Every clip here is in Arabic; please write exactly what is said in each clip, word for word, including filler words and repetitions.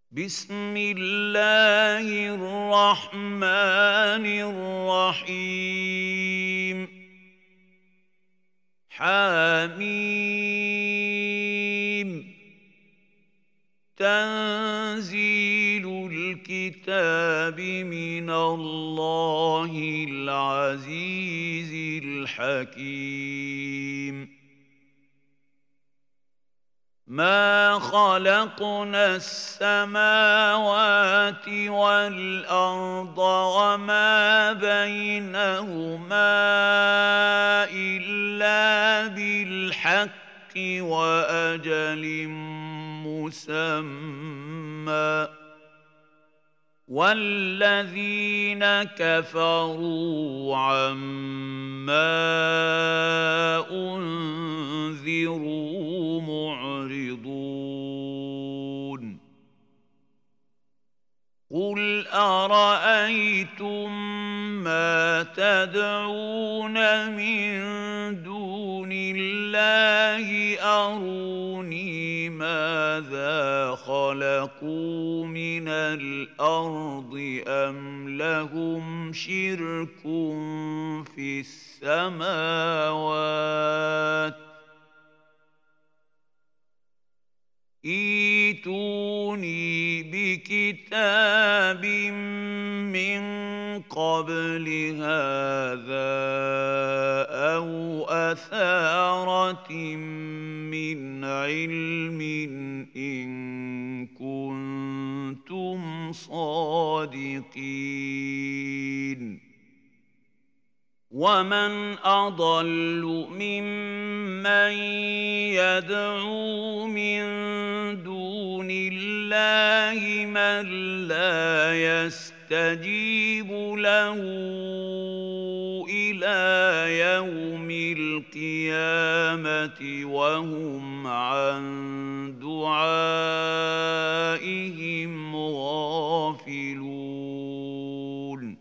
بسم الله الرحمن الرحيم حميم تنزيل الكتاب من الله العزيز الحكيم ما خلقنا السماوات والأرض وما بينهما إلا بالحق وأجل مسمى والذين كفروا عما أنذروا معرضون قل أرأيتم ما تدعون من دون الله أروني ماذا خلقوا من الأرض أم لهم شرك في السماوات ائتوني بكتاب من قبل هذا أو أثارة من علم إن كنتم صادقين ومن أضل ممن يدعو من دون الله من لا يستجيب له إلى يوم القيامة وهم عن دعائهم غافلون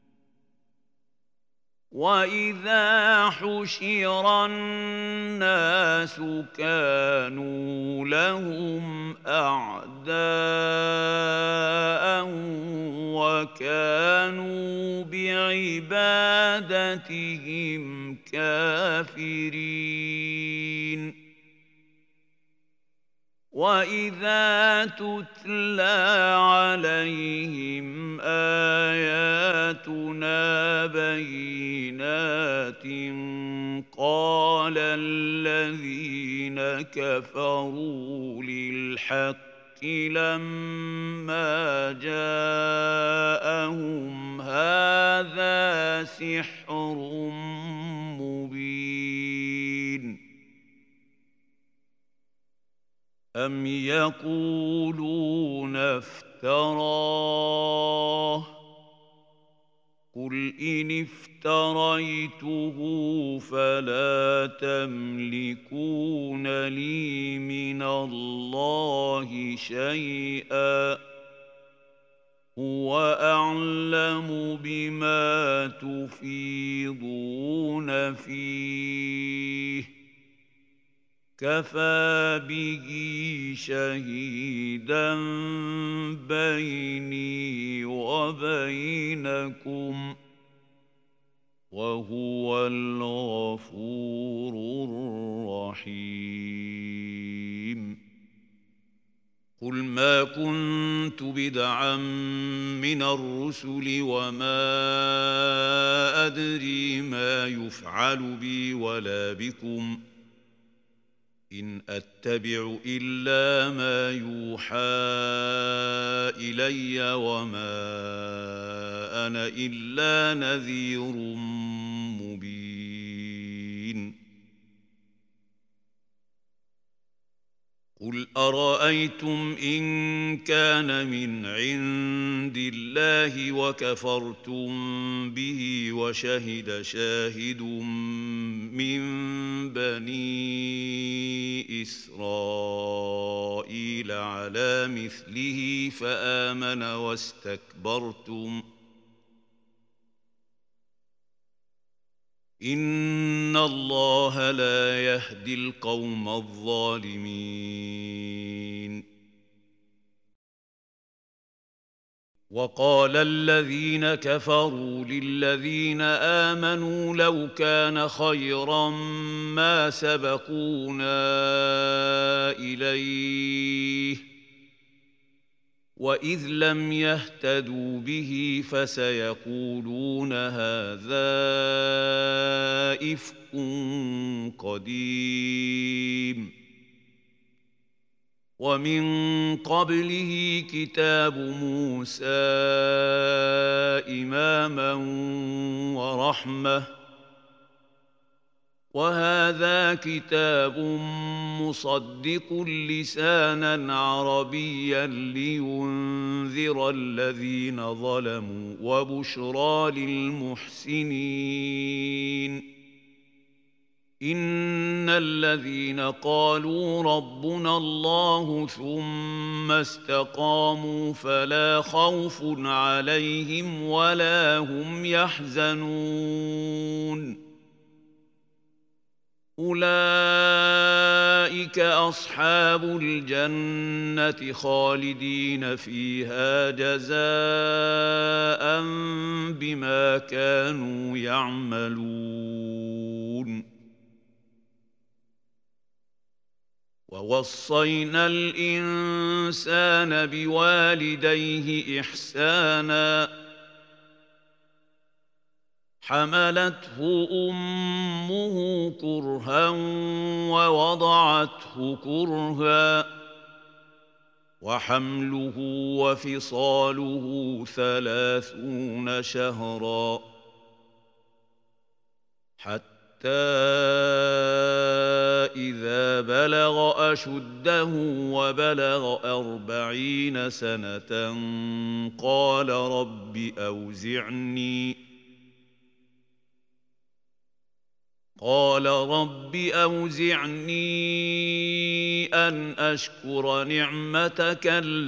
وإذا حشر الناس كانوا لهم أعداء وكانوا بعبادتهم كافرين وإذا تتلى عليهم آياتنا بينات قال الذين كفروا للحق لما جاءهم هذا سحر مبين أم يقولون افتراه قل إن افتريته فلا تملكون لي من الله شيئا هو أعلم بما تفيضون فيه كفى به شهيدا بيني وبينكم وهو الغفور الرحيم قل ما كنت بدعا من الرسل وما أدري ما يفعل بي ولا بكم إن أتبع إلا ما يوحى إلي وما أنا إلا نذير مبين قل أرأيتم إن كان من عند الله وكفرتم به وشهد شاهد من بني إسرائيل على مثله فآمن واستكبرتم إن الله لا يهدي القوم الظالمين وقال الذين كفروا للذين آمنوا لو كان خيرا ما سبقونا إليه وإذ لم يهتدوا به فسيقولون هذا إفك قديم ومن قبله كتاب موسى إماما ورحمة وهذا كتاب مصدق لسانا عربيا لينذر الذين ظلموا وبشرى للمحسنين إن الذين قالوا ربنا الله ثم استقاموا فلا خوف عليهم ولا هم يحزنون أولئك أصحاب الجنة خالدين فيها جزاء بما كانوا يعملون ووصينا الإنسان بوالديه إحسانا حملته أمه كرها ووضعته كرها وحمله وفصاله ثلاثون شهرا حتى إذا بلغ أشده وبلغ أربعين سنة قال رب أوزعني قال رب أوزعني أن أشكر نعمتك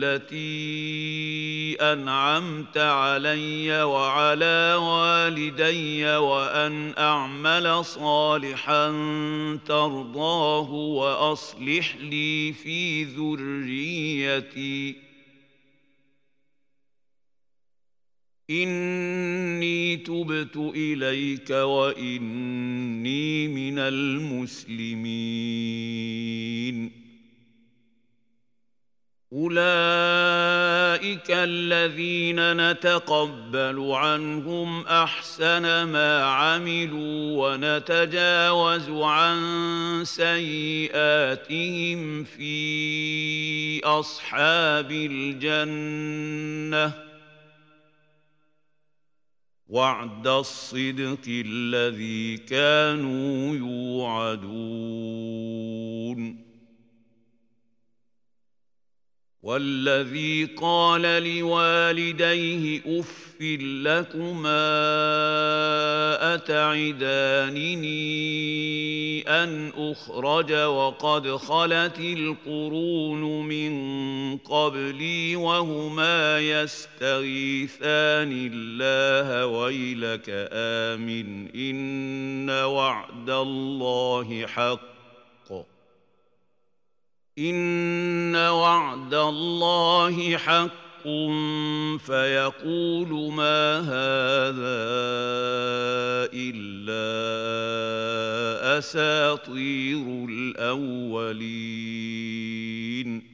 التي أنعمت علي وعلى والدي وأن أعمل صالحا ترضاه وأصلح لي في ذريتي إني تبت إليك وإني من المسلمين أولئك الذين نتقبل عنهم أحسن ما عملوا ونتجاوز عن سيئاتهم في أصحاب الجنة وعد الصدق الذي كانوا يوعدون والذي قال لوالديه أف لكما أتعدانني أن أخرج وقد خلت القرون من قبلي وهما يستغيثان الله ويلك آمن إن وعد الله حق إن وعد الله حق فيقول ما هذا إلا أساطير الأولين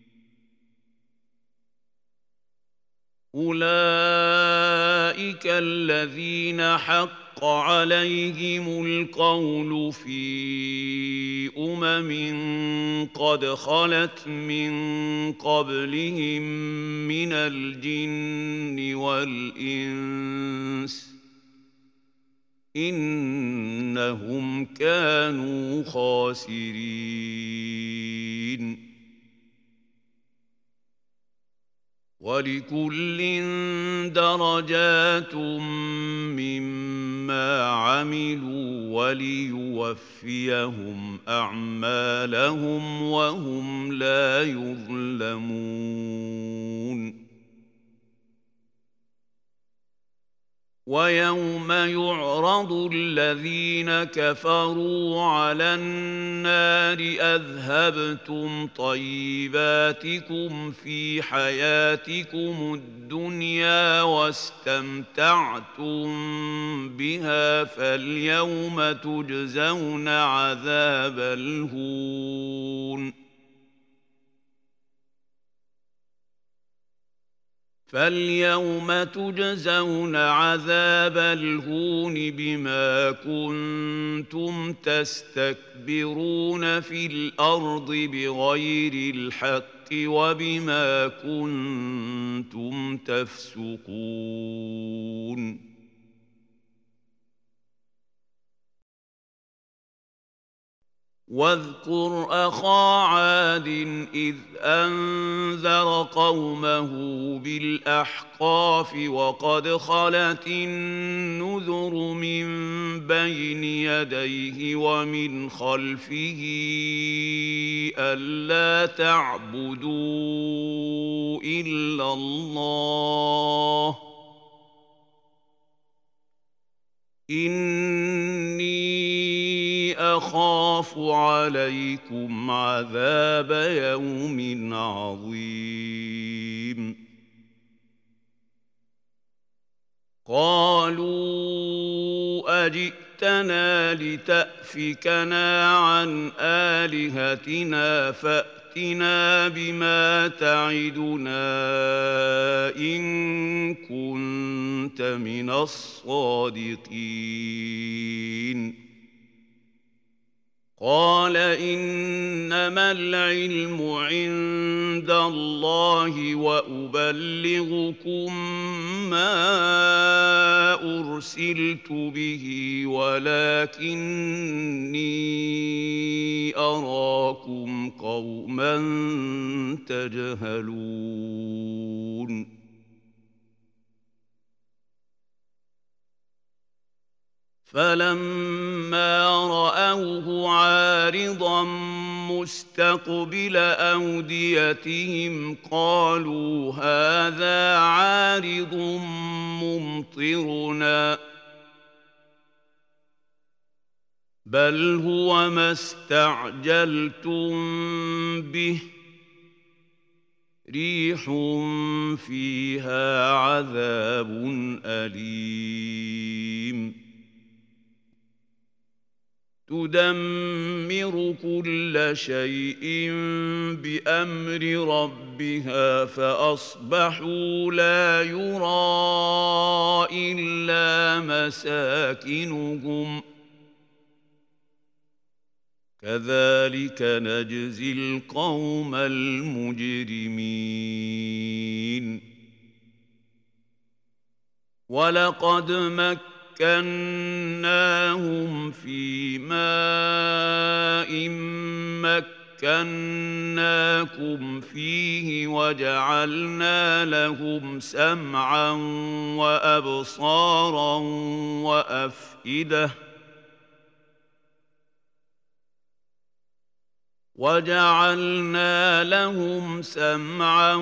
أولئك الذين حق عليهم القول في أمم قد خلت من قبلهم من الجن والإنس إنهم كانوا خاسرين ولكل درجات مما عملوا وليوفيهم أعمالهم وهم لا يظلمون ويوم يعرض الذين كفروا على النار أذهبتم طيباتكم في حياتكم الدنيا واستمتعتم بها فاليوم تجزون عذاب الهون فاليوم تجزون عذاب الهون بما كنتم تستكبرون في الأرض بغير الحق وبما كنتم تفسقون واذكر أخا عاد إذ أنذر قومه بالأحقاف وقد خلت النذر من بين يديه ومن خلفه ألا تعبدوا إلا الله إني أخاف عليكم عذاب يوم عظيم قالوا أجئتنا لتأفكنا عن آلهتنا فأتنا بما تعدنا إن كنت من الصادقين قال إنما العلم عند الله وأبلغكم ما أرسلت به ولكني أراكم قوما تجهلون فلما رأوه عارضا مستقبل أوديتهم قالوا هذا عارض ممطرنا بل هو ما استعجلتم به ريح فيها عذاب أليم تدمر كل شيء بأمر ربها فأصبحوا لا يرى إلا مساكنهم كذلك نجزي القوم المجرمين ولقد مكناهم مكناهم في ماء مكناكم فيه وجعلنا لهم سمعا وأبصارا وأفئدة وجعلنا لهم سمعا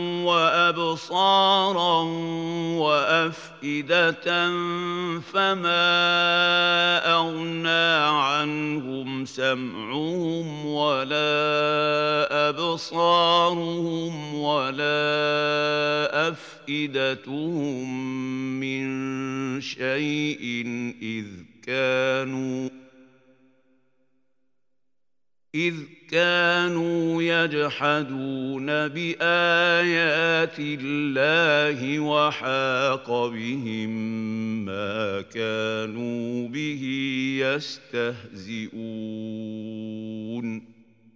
وأبصارا وأفئدة فما أغنى عنهم سمعهم ولا أبصارهم ولا أفئدتهم من شيء إذ كانوا إذ كانوا يجحدون بآيات الله وحاق بهم ما كانوا به يستهزئون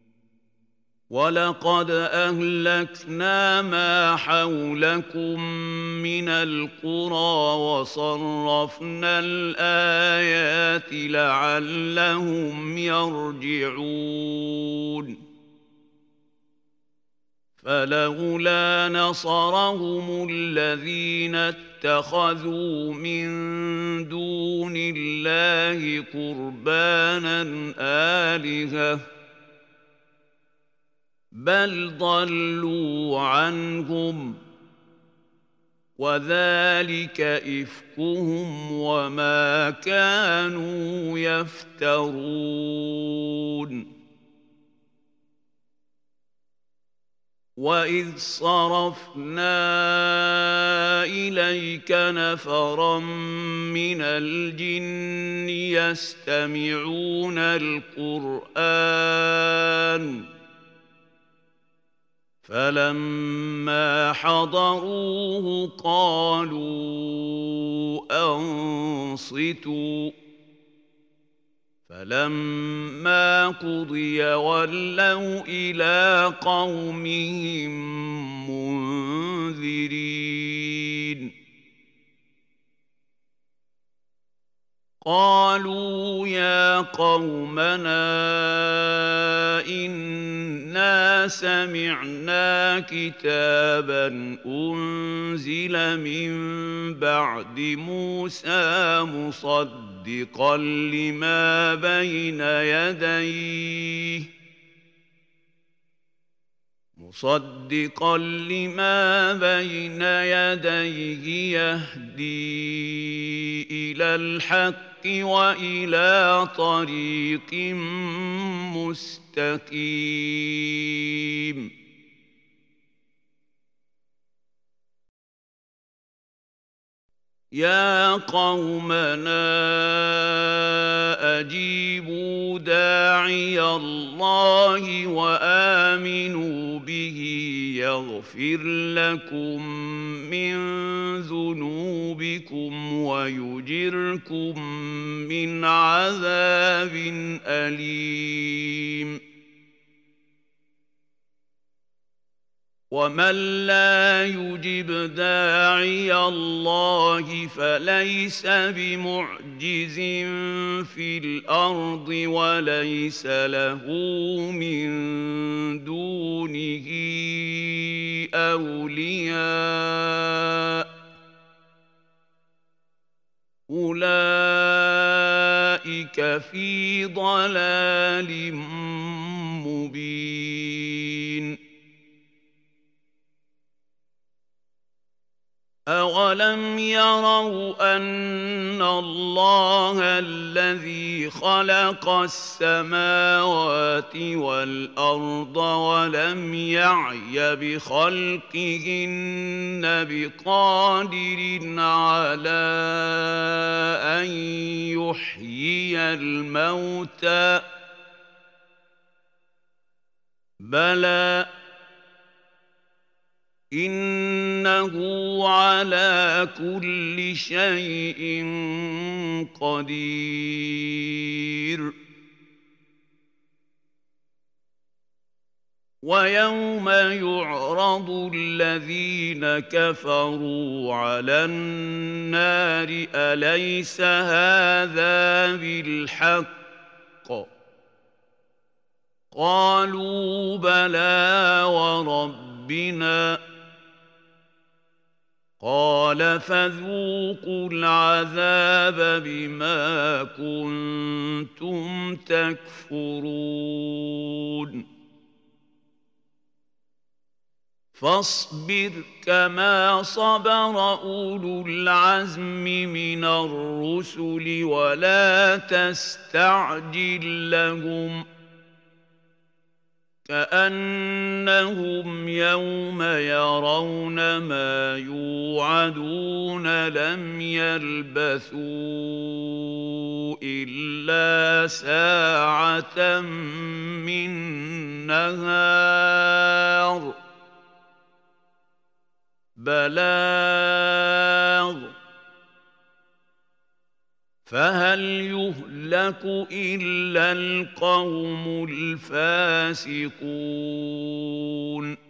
ولقد أهلكنا ما حولكم من القرى وصرفنا الآيات لعلهم يرجعون فلولا نصرهم الذين اتخذوا من دون الله قربانا آلهة بل ضلوا عنهم وذلك إفكهم وما كانوا يفترون. وإذ صرفنا إليك نفرا من الجن يستمعون القرآن فلما حضروه قالوا أنصتوا فلما قضي ولوا إلى قومهم منذرين. قالوا يا قومنا إنا سمعنا كتابا أنزل من بعد موسى مصدقا لما بين يديه مصدقا لما بين يديه يهدي إلى الحق وإلى طريق مستقيم. يا قومنا أجيبوا داعي الله وآمنوا به يغفر لكم من ذنوبكم ويجركم من عذاب أليم. ومن لا يجب داعي الله فليس بمعجز في الأرض وليس له من دونه أولياء أولئك في ضلال مبين. أولم يروا أن الله الذي خلق السماوات والأرض ولم يعي بخلقهن بقادر على أن يحيي الموتى بلى إنه على كل شيء قدير. ويوم يعرض الذين كفروا على النار أليس هذا بالحق قالوا بلى وربنا قال فذوقوا العذاب بما كنتم تكفرون. فاصبر كما صبر أولو العزم من الرسل ولا تستعجل لهم كأنهم يوم يرون ما يوعدون لم يلبثوا إلا ساعة من نهار بلاغ فهل يهلك إلا القوم الفاسقون.